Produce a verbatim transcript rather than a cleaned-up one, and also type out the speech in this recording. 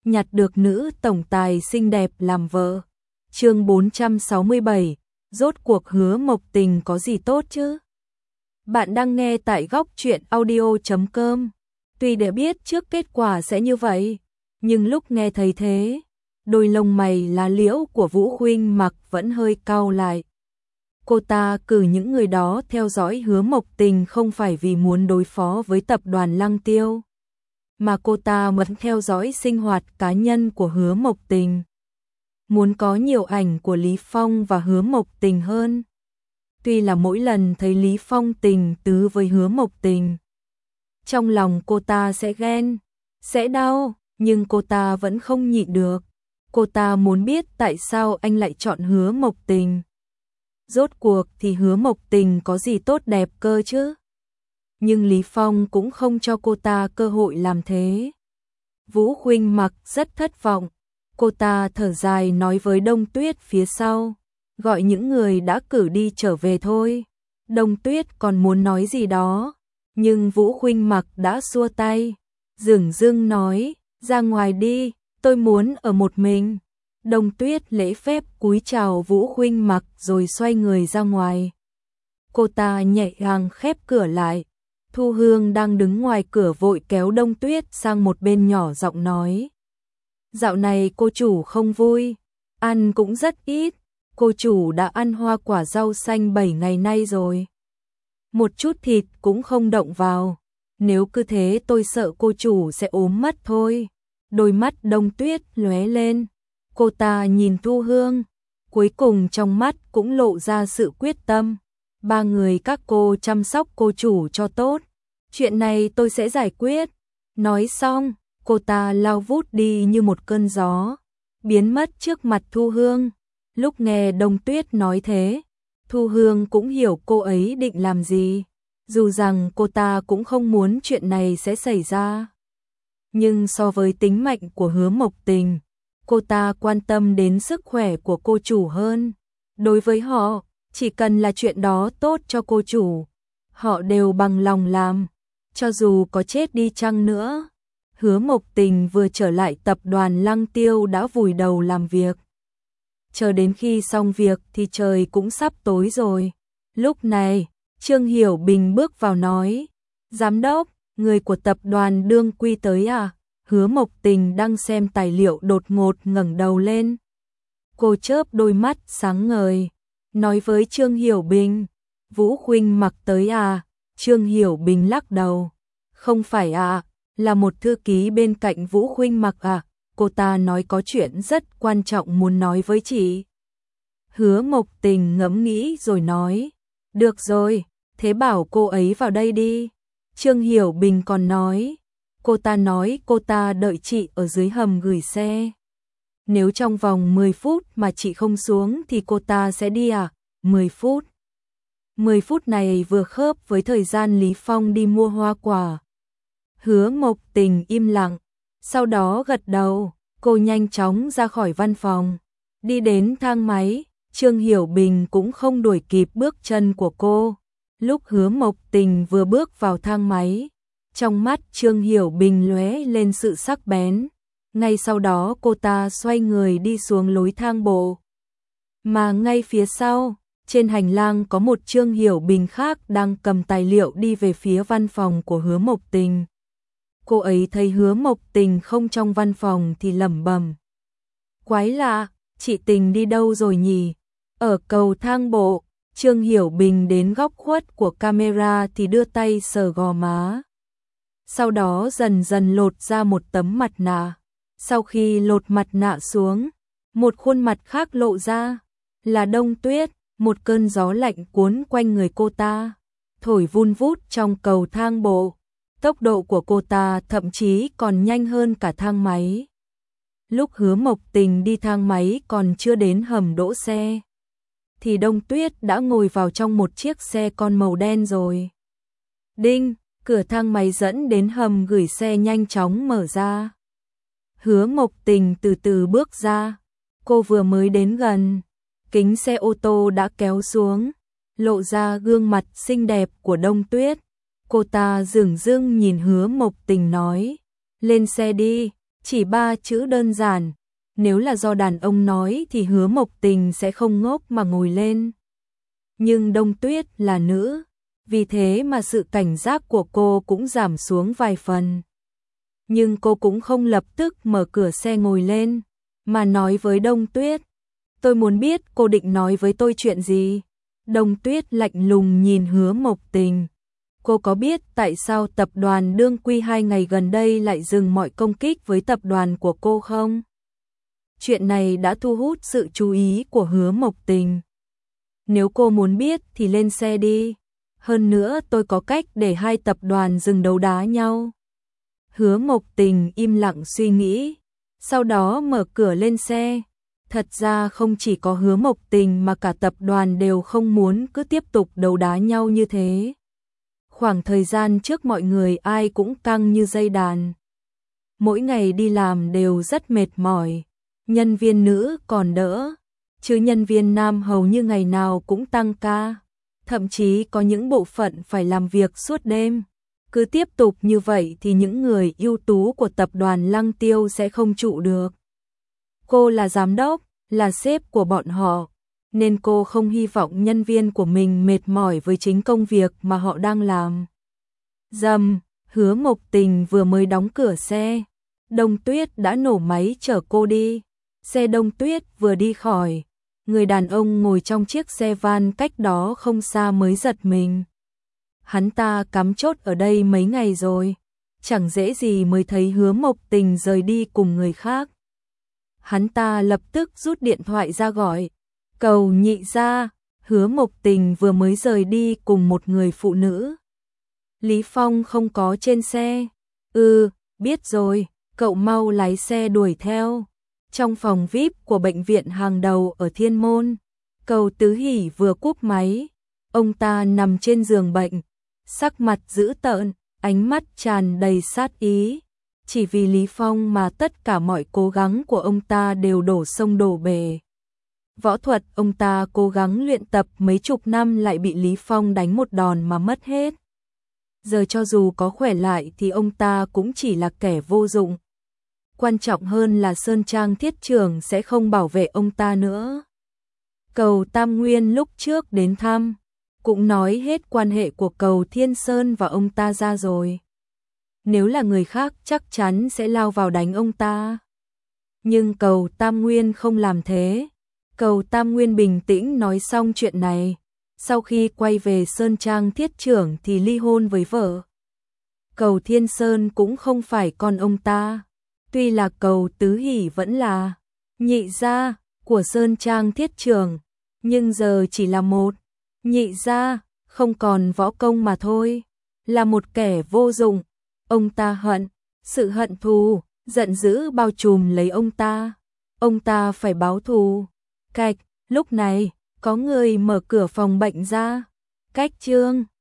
nhặt được nữ tổng tài xinh đẹp làm vợ. Chương bốn trăm sáu mươi bảy, rốt cuộc Hứa Mộc Tình có gì tốt chứ? Bạn đang nghe tại góc truyện audio chấm com. Tuy đã biết trước kết quả sẽ như vậy, nhưng lúc nghe thấy thế, đôi lông mày lá liễu của Vũ Khuynh Mặc vẫn hơi cau lại. Cô ta cử những người đó theo dõi Hứa Mộc Tình không phải vì muốn đối phó với tập đoàn Lăng Tiêu, mà cô ta vẫn theo dõi sinh hoạt cá nhân của Hứa Mộc Tình. Muốn có nhiều ảnh của Lý Phong và Hứa Mộc Tình hơn. Tuy là mỗi lần thấy Lý Phong tình tứ với Hứa Mộc Tình, trong lòng cô ta sẽ ghen, sẽ đau, nhưng cô ta vẫn không nhịn được. Cô ta muốn biết tại sao anh lại chọn Hứa Mộc Tình. Rốt cuộc thì Hứa Mộc Tình có gì tốt đẹp cơ chứ? Nhưng Lý Phong cũng không cho cô ta cơ hội làm thế. Vũ Khuynh Mặc rất thất vọng. Cô ta thở dài nói với Đông Tuyết phía sau, gọi những người đã cử đi trở về thôi. Đông Tuyết còn muốn nói gì đó, nhưng Vũ Khuynh Mặc đã xua tay. Dửng dưng nói, ra ngoài đi, tôi muốn ở một mình. Đông Tuyết lễ phép cúi chào Vũ Khuynh Mặc rồi xoay người ra ngoài. Cô ta nhẹ nhàng khép cửa lại. Thu Hương đang đứng ngoài cửa vội kéo Đông Tuyết sang một bên nhỏ giọng nói. Dạo này cô chủ không vui, ăn cũng rất ít, cô chủ đã ăn hoa quả rau xanh bảy ngày nay rồi. Một chút thịt cũng không động vào, nếu cứ thế tôi sợ cô chủ sẽ ốm mất thôi. Đôi mắt Đông Tuyết lóe lên, cô ta nhìn Thu Hương, cuối cùng trong mắt cũng lộ ra sự quyết tâm. Ba người các cô chăm sóc cô chủ cho tốt, chuyện này tôi sẽ giải quyết. Nói xong, cô ta lao vút đi như một cơn gió, biến mất trước mặt Thu Hương. Lúc nghe Đông Tuyết nói thế, Thu Hương cũng hiểu cô ấy định làm gì, dù rằng cô ta cũng không muốn chuyện này sẽ xảy ra. Nhưng so với tính mạnh của Hứa Mộc Tình, cô ta quan tâm đến sức khỏe của cô chủ hơn. Đối với họ, chỉ cần là chuyện đó tốt cho cô chủ, họ đều bằng lòng làm, cho dù có chết đi chăng nữa. Hứa Mộc Tình vừa trở lại tập đoàn Lăng Tiêu đã vùi đầu làm việc. Chờ đến khi xong việc thì trời cũng sắp tối rồi. Lúc này, Trương Hiểu Bình bước vào nói, Giám đốc, người của tập đoàn Đương Quy tới à? Hứa Mộc Tình đang xem tài liệu đột ngột ngẩng đầu lên. Cô chớp đôi mắt sáng ngời, nói với Trương Hiểu Bình, Vũ Khuynh Mặc tới à? Trương Hiểu Bình lắc đầu, không phải à, là một thư ký bên cạnh Vũ Khuynh Mặc à, cô ta nói có chuyện rất quan trọng muốn nói với chị. Hứa Mộc Tình ngẫm nghĩ rồi nói, được rồi, thế bảo cô ấy vào đây đi. Trương Hiểu Bình còn nói, cô ta nói cô ta đợi chị ở dưới hầm gửi xe. Nếu trong vòng mười phút mà chị không xuống thì cô ta sẽ đi à? mười phút. mười phút này vừa khớp với thời gian Lý Phong đi mua hoa quả. Hứa Mộc Tình im lặng, sau đó gật đầu, cô nhanh chóng ra khỏi văn phòng, đi đến thang máy. Trương Hiểu Bình cũng không đuổi kịp bước chân của cô. Lúc Hứa Mộc Tình vừa bước vào thang máy, trong mắt Trương Hiểu Bình lóe lên sự sắc bén. Ngay sau đó cô ta xoay người đi xuống lối thang bộ. Mà ngay phía sau, trên hành lang có một Trương Hiểu Bình khác đang cầm tài liệu đi về phía văn phòng của Hứa Mộc Tình. Cô ấy thấy Hứa Mộc Tình không trong văn phòng thì lẩm bẩm. Quái lạ, chị Tình đi đâu rồi nhỉ? Ở cầu thang bộ, Trương Hiểu Bình đến góc khuất của camera thì đưa tay sờ gò má. Sau đó dần dần lột ra một tấm mặt nạ. Sau khi lột mặt nạ xuống, một khuôn mặt khác lộ ra, là Đông Tuyết. Một cơn gió lạnh cuốn quanh người cô ta, thổi vun vút trong cầu thang bộ. Tốc độ của cô ta thậm chí còn nhanh hơn cả thang máy. Lúc Hứa Mộc Tình đi thang máy còn chưa đến hầm đỗ xe, thì Đông Tuyết đã ngồi vào trong một chiếc xe con màu đen rồi. Đinh, cửa thang máy dẫn đến hầm gửi xe nhanh chóng mở ra. Hứa Mộc Tình từ từ bước ra, cô vừa mới đến gần, kính xe ô tô đã kéo xuống, lộ ra gương mặt xinh đẹp của Đông Tuyết. Cô ta dửng dưng nhìn Hứa Mộc Tình nói, lên xe đi. Chỉ ba chữ đơn giản, nếu là do đàn ông nói thì Hứa Mộc Tình sẽ không ngốc mà ngồi lên. Nhưng Đông Tuyết là nữ, vì thế mà sự cảnh giác của cô cũng giảm xuống vài phần. Nhưng cô cũng không lập tức mở cửa xe ngồi lên, mà nói với Đông Tuyết. Tôi muốn biết cô định nói với tôi chuyện gì. Đông Tuyết lạnh lùng nhìn Hứa Mộc Tình. Cô có biết tại sao tập đoàn Đương Quy hai ngày gần đây lại dừng mọi công kích với tập đoàn của cô không? Chuyện này đã thu hút sự chú ý của Hứa Mộc Tình. Nếu cô muốn biết thì lên xe đi. Hơn nữa tôi có cách để hai tập đoàn dừng đấu đá nhau. Hứa Mộc Tình im lặng suy nghĩ, sau đó mở cửa lên xe. Thật ra không chỉ có Hứa Mộc Tình mà cả tập đoàn đều không muốn cứ tiếp tục đấu đá nhau như thế. Khoảng thời gian trước mọi người ai cũng căng như dây đàn. Mỗi ngày đi làm đều rất mệt mỏi. Nhân viên nữ còn đỡ, chứ nhân viên nam hầu như ngày nào cũng tăng ca. Thậm chí có những bộ phận phải làm việc suốt đêm. Cứ tiếp tục như vậy thì những người ưu tú của tập đoàn Lăng Tiêu sẽ không trụ được. Cô là giám đốc, là sếp của bọn họ, nên cô không hy vọng nhân viên của mình mệt mỏi với chính công việc mà họ đang làm. Dầm, Hứa Mộc Tình vừa mới đóng cửa xe, Đông Tuyết đã nổ máy chở cô đi. Xe Đông Tuyết vừa đi khỏi, người đàn ông ngồi trong chiếc xe van cách đó không xa mới giật mình. Hắn ta cắm chốt ở đây mấy ngày rồi, chẳng dễ gì mới thấy Hứa Mộc Tình rời đi cùng người khác. Hắn ta lập tức rút điện thoại ra gọi, cầu nhị gia. Hứa Mộc Tình vừa mới rời đi cùng một người phụ nữ. Lý Phong không có trên xe. Ừ, biết rồi, cậu mau lái xe đuổi theo. Trong phòng vi ai pi của bệnh viện hàng đầu ở Thiên Môn, Cầu Tứ Hỷ vừa cúp máy. Ông ta nằm trên giường bệnh, sắc mặt dữ tợn, ánh mắt tràn đầy sát ý. Chỉ vì Lý Phong mà tất cả mọi cố gắng của ông ta đều đổ sông đổ bể. Võ thuật ông ta cố gắng luyện tập mấy chục năm lại bị Lý Phong đánh một đòn mà mất hết. Giờ cho dù có khỏe lại thì ông ta cũng chỉ là kẻ vô dụng. Quan trọng hơn là Sơn Trang Thiết Trường sẽ không bảo vệ ông ta nữa. Cầu Tam Nguyên lúc trước đến thăm, cũng nói hết quan hệ của Cầu Thiên Sơn và ông ta ra rồi. Nếu là người khác chắc chắn sẽ lao vào đánh ông ta. Nhưng Cầu Tam Nguyên không làm thế. Cầu Tam Nguyên bình tĩnh nói xong chuyện này. Sau khi quay về Sơn Trang Thiết Trưởng thì ly hôn với vợ. Cầu Thiên Sơn cũng không phải con ông ta. Tuy là Cầu Tứ Hỷ vẫn là nhị gia của Sơn Trang Thiết Trưởng, nhưng giờ chỉ là một nhị gia, không còn võ công mà thôi, là một kẻ vô dụng. Ông ta hận, sự hận thù, giận dữ bao trùm lấy ông ta. Ông ta phải báo thù. Cạch, lúc này, có người mở cửa phòng bệnh ra. Cách Trương